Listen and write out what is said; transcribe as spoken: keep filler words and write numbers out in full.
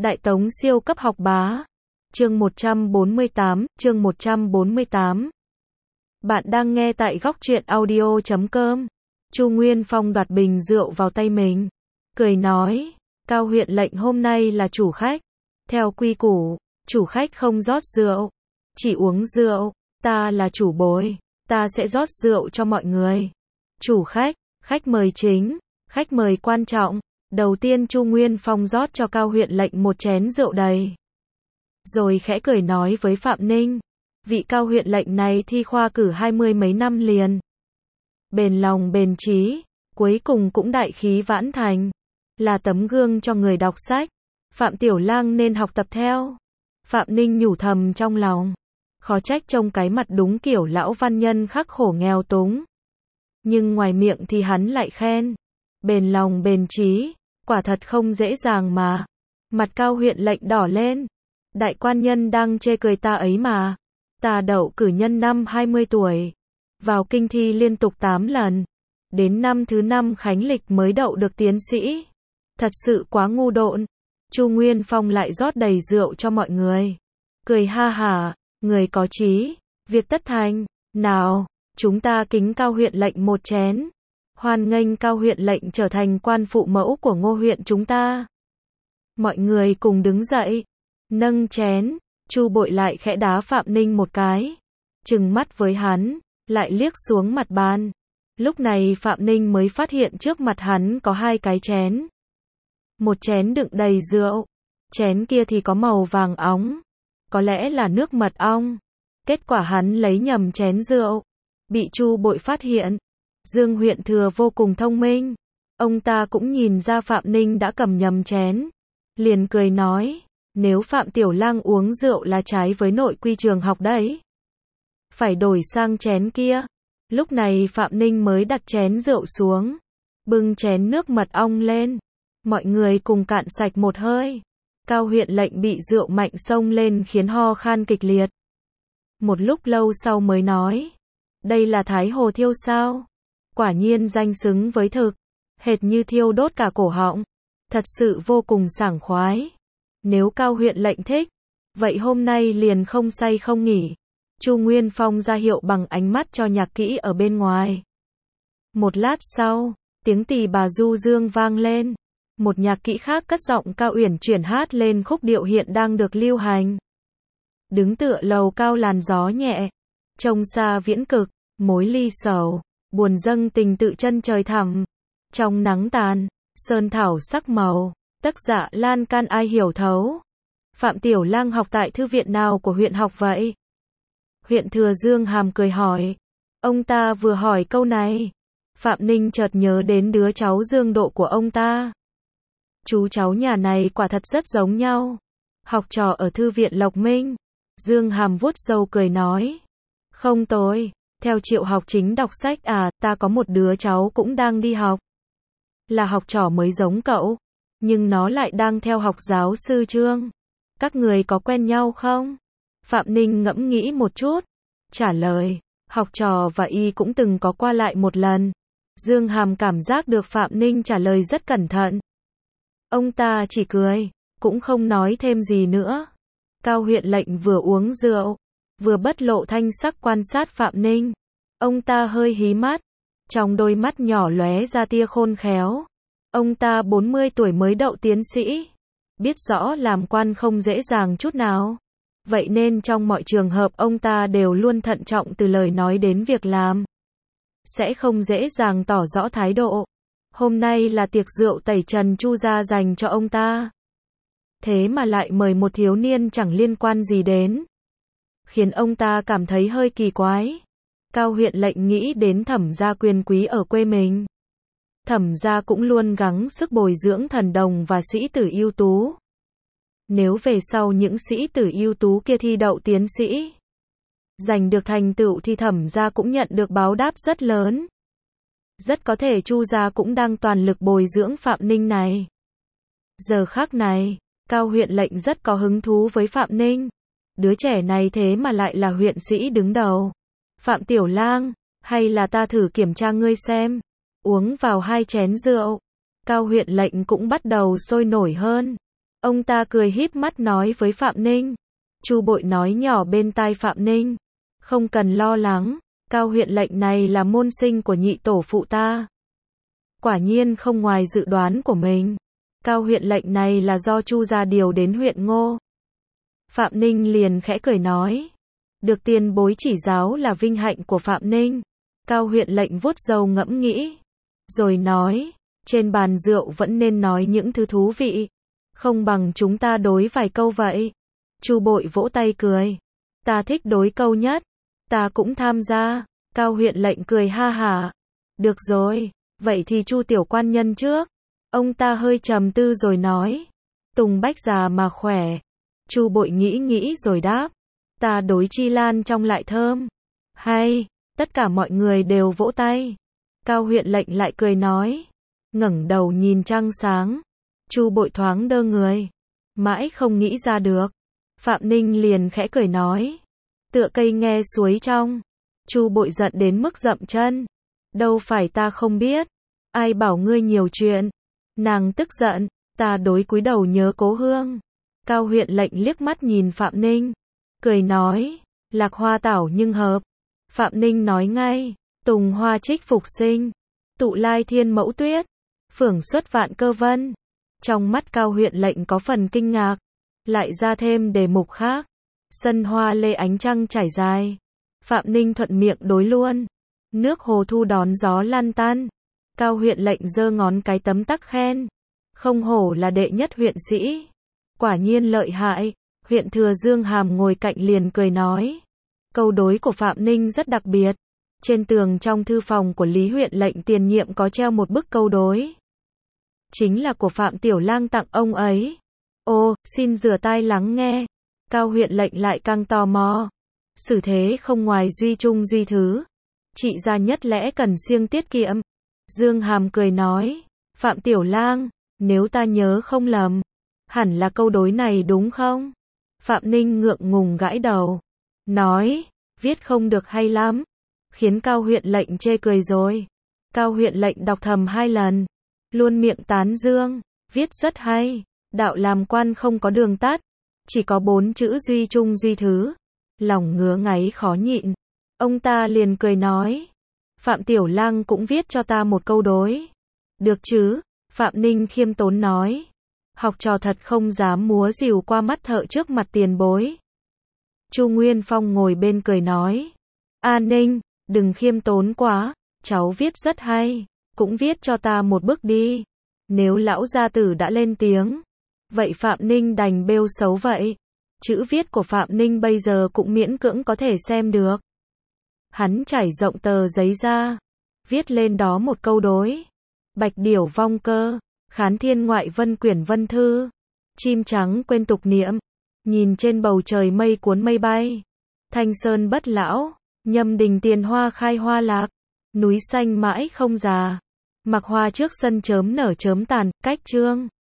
Đại Tống siêu cấp học bá. Chương một trăm bốn mươi tám, chương một trăm bốn mươi tám. Bạn đang nghe tại góc truyện audio chấm com. Chu Nguyên Phong đoạt bình rượu vào tay mình, cười nói, Cao huyện lệnh hôm nay là chủ khách. Theo quy củ, chủ khách không rót rượu, chỉ uống rượu. Ta là chủ bồi, ta sẽ rót rượu cho mọi người. Chủ khách, khách mời chính, khách mời quan trọng. Đầu tiên Chu Nguyên Phong rót cho Cao huyện lệnh một chén rượu đầy. Rồi khẽ cười nói với Phạm Ninh, vị Cao huyện lệnh này thi khoa cử hai mươi mấy năm liền. Bền lòng bền trí, cuối cùng cũng đại khí vãn thành. Là tấm gương cho người đọc sách. Phạm Tiểu Lang nên học tập theo. Phạm Ninh nhủ thầm trong lòng. Khó trách trông cái mặt đúng kiểu lão văn nhân khắc khổ nghèo túng. Nhưng ngoài miệng thì hắn lại khen. Bền lòng bền trí, quả thật không dễ dàng mà. Mặt Cao huyện lệnh đỏ lên. Đại quan nhân đang chê cười ta ấy mà. Ta đậu cử nhân năm hai mươi tuổi. Vào kinh thi liên tục tám lần. Đến năm thứ năm khánh lịch mới đậu được tiến sĩ. Thật sự quá ngu độn. Chu Nguyên Phong lại rót đầy rượu cho mọi người. Cười ha hả, người có trí, việc tất thành. Nào, chúng ta kính Cao huyện lệnh một chén. Hoan nghênh Cao huyện lệnh trở thành quan phụ mẫu của Ngô huyện chúng ta. Mọi người cùng đứng dậy, nâng chén. Chu Bội lại khẽ đá Phạm Ninh một cái, trừng mắt với hắn, lại liếc xuống mặt bàn. Lúc này Phạm Ninh mới phát hiện trước mặt hắn có hai cái chén. Một chén đựng đầy rượu, chén kia thì có màu vàng óng, có lẽ là nước mật ong. Kết quả hắn lấy nhầm chén rượu, bị Chu Bội phát hiện. Dương huyện thừa vô cùng thông minh, ông ta cũng nhìn ra Phạm Ninh đã cầm nhầm chén, liền cười nói, nếu Phạm Tiểu Lang uống rượu là trái với nội quy trường học đấy, phải đổi sang chén kia. Lúc này Phạm Ninh mới đặt chén rượu xuống, bưng chén nước mật ong lên, mọi người cùng cạn sạch một hơi. Cao huyện lệnh bị rượu mạnh xông lên khiến ho khan kịch liệt. Một lúc lâu sau mới nói, đây là Thái Hồ thiêu sao? Quả nhiên danh xứng với thực, hệt như thiêu đốt cả cổ họng, thật sự vô cùng sảng khoái. Nếu Cao huyện lệnh thích, vậy hôm nay liền không say không nghỉ. Chu Nguyên Phong ra hiệu bằng ánh mắt cho nhạc kỹ ở bên ngoài. Một lát sau, tiếng tỳ bà du dương vang lên. Một nhạc kỹ khác cất giọng cao uyển chuyển hát lên khúc điệu hiện đang được lưu hành. Đứng tựa lầu cao làn gió nhẹ, trông xa viễn cực, mối ly sầu, buồn dâng tình tự chân trời thẳm. Trong nắng tàn, sơn thảo sắc màu, tấc dạ lan can ai hiểu thấu. Phạm Tiểu Lang học tại thư viện nào của huyện học vậy? Huyện thừa Dương Hàm cười hỏi. Ông ta vừa hỏi câu này, Phạm Ninh chợt nhớ đến đứa cháu Dương Độ của ông ta. Chú cháu nhà này quả thật rất giống nhau. Học trò ở thư viện Lộc Minh. Dương Hàm vuốt râu cười nói. Không tồi, theo Triệu Học Chính đọc sách à, ta có một đứa cháu cũng đang đi học. Là học trò mới giống cậu, nhưng nó lại đang theo học giáo sư Trương. Các người có quen nhau không? Phạm Ninh ngẫm nghĩ một chút, trả lời, học trò và y cũng từng có qua lại một lần. Dương Hàm cảm giác được Phạm Ninh trả lời rất cẩn thận. Ông ta chỉ cười, cũng không nói thêm gì nữa. Cao huyện lệnh vừa uống rượu, vừa bất lộ thanh sắc quan sát Phạm Ninh. Ông ta hơi hí mắt, trong đôi mắt nhỏ lóe ra tia khôn khéo. Ông ta bốn mươi tuổi mới đậu tiến sĩ, biết rõ làm quan không dễ dàng chút nào. Vậy nên trong mọi trường hợp ông ta đều luôn thận trọng từ lời nói đến việc làm. Sẽ không dễ dàng tỏ rõ thái độ. Hôm nay là tiệc rượu tẩy trần Chu gia dành cho ông ta. Thế mà lại mời một thiếu niên chẳng liên quan gì đến. Khiến ông ta cảm thấy hơi kỳ quái. Cao huyện lệnh nghĩ đến Thẩm gia quyền quý ở quê mình. Thẩm gia cũng luôn gắng sức bồi dưỡng thần đồng và sĩ tử ưu tú. Nếu về sau những sĩ tử ưu tú kia thi đậu tiến sĩ, giành được thành tựu thì Thẩm gia cũng nhận được báo đáp rất lớn. Rất có thể Chu gia cũng đang toàn lực bồi dưỡng Phạm Ninh này. Giờ khắc này, Cao huyện lệnh rất có hứng thú với Phạm Ninh. Đứa trẻ này thế mà lại là huyện sĩ đứng đầu. Phạm Tiểu Lang, hay là ta thử kiểm tra ngươi xem. Uống vào hai chén rượu, Cao huyện lệnh cũng bắt đầu sôi nổi hơn. Ông ta cười híp mắt nói với Phạm Ninh. Chu Bội nói nhỏ bên tai Phạm Ninh. Không cần lo lắng, Cao huyện lệnh này là môn sinh của nhị tổ phụ ta. Quả nhiên không ngoài dự đoán của mình. Cao huyện lệnh này là do Chu gia điều đến huyện Ngô. Phạm Ninh liền khẽ cười nói. Được tiền bối chỉ giáo là vinh hạnh của Phạm Ninh. Cao huyện lệnh vuốt râu ngẫm nghĩ. Rồi nói, trên bàn rượu vẫn nên nói những thứ thú vị. Không bằng chúng ta đối vài câu vậy. Chu Bội vỗ tay cười. Ta thích đối câu nhất. Ta cũng tham gia. Cao huyện lệnh cười ha hả. Được rồi, vậy thì Chu tiểu quan nhân trước. Ông ta hơi trầm tư rồi nói. Tùng bách già mà khỏe. Chu Bội nghĩ nghĩ rồi đáp. Ta đối chi lan trong lại thơm. Hay, tất cả mọi người đều vỗ tay. Cao huyện lệnh lại cười nói. Ngẩng đầu nhìn trăng sáng. Chu Bội thoáng đơ người. Mãi không nghĩ ra được. Phạm Ninh liền khẽ cười nói. Tựa cây nghe suối trong. Chu Bội giận đến mức dậm chân. Đâu phải ta không biết. Ai bảo ngươi nhiều chuyện. Nàng tức giận. Ta đối cúi đầu nhớ cố hương. Cao huyện lệnh liếc mắt nhìn Phạm Ninh. Cười nói. Lạc hoa tảo nhưng hợp. Phạm Ninh nói ngay. Tùng hoa trích phục sinh. Tụ lai thiên mẫu tuyết. Phưởng xuất vạn cơ vân. Trong mắt Cao huyện lệnh có phần kinh ngạc. Lại ra thêm đề mục khác. Sân hoa lê ánh trăng trải dài. Phạm Ninh thuận miệng đối luôn. Nước hồ thu đón gió lan tan. Cao huyện lệnh giơ ngón cái tấm tắc khen. Không hổ là đệ nhất huyện sĩ. Quả nhiên lợi hại. Huyện thừa Dương Hàm ngồi cạnh liền cười nói. Câu đối của Phạm Ninh rất đặc biệt. Trên tường trong thư phòng của Lý huyện lệnh tiền nhiệm có treo một bức câu đối. Chính là của Phạm Tiểu Lang tặng ông ấy. Ô, xin rửa tai lắng nghe. Cao huyện lệnh lại càng tò mò. Xử thế không ngoài duy trung duy thứ. Trị gia nhất lẽ cần siêng tiết kiệm. Dương Hàm cười nói. Phạm Tiểu Lang, nếu ta nhớ không lầm. Hẳn là câu đối này đúng không? Phạm Ninh ngượng ngùng gãi đầu. Nói, viết không được hay lắm. Khiến Cao huyện lệnh chê cười rồi. Cao huyện lệnh đọc thầm hai lần. Luôn miệng tán dương. Viết rất hay. Đạo làm quan không có đường tắt. Chỉ có bốn chữ duy trung duy thứ. Lòng ngứa ngáy khó nhịn. Ông ta liền cười nói. Phạm Tiểu Lang cũng viết cho ta một câu đối. Được chứ? Phạm Ninh khiêm tốn nói. Học trò thật không dám múa rìu qua mắt thợ trước mặt tiền bối. Chu Nguyên Phong ngồi bên cười nói. A Ninh, đừng khiêm tốn quá. Cháu viết rất hay. Cũng viết cho ta một bức đi. Nếu lão gia tử đã lên tiếng. Vậy Phạm Ninh đành bêu xấu vậy. Chữ viết của Phạm Ninh bây giờ cũng miễn cưỡng có thể xem được. Hắn trải rộng tờ giấy ra. Viết lên đó một câu đối. Bạch điểu vong cơ. Khán thiên ngoại vân quyển vân thư. Chim trắng quên tục niệm. Nhìn trên bầu trời mây cuốn mây bay. Thanh sơn bất lão. Nhâm đình tiền hoa khai hoa lạc. Núi xanh mãi không già. Mặc hoa trước sân chớm nở chớm tàn. Cách chương.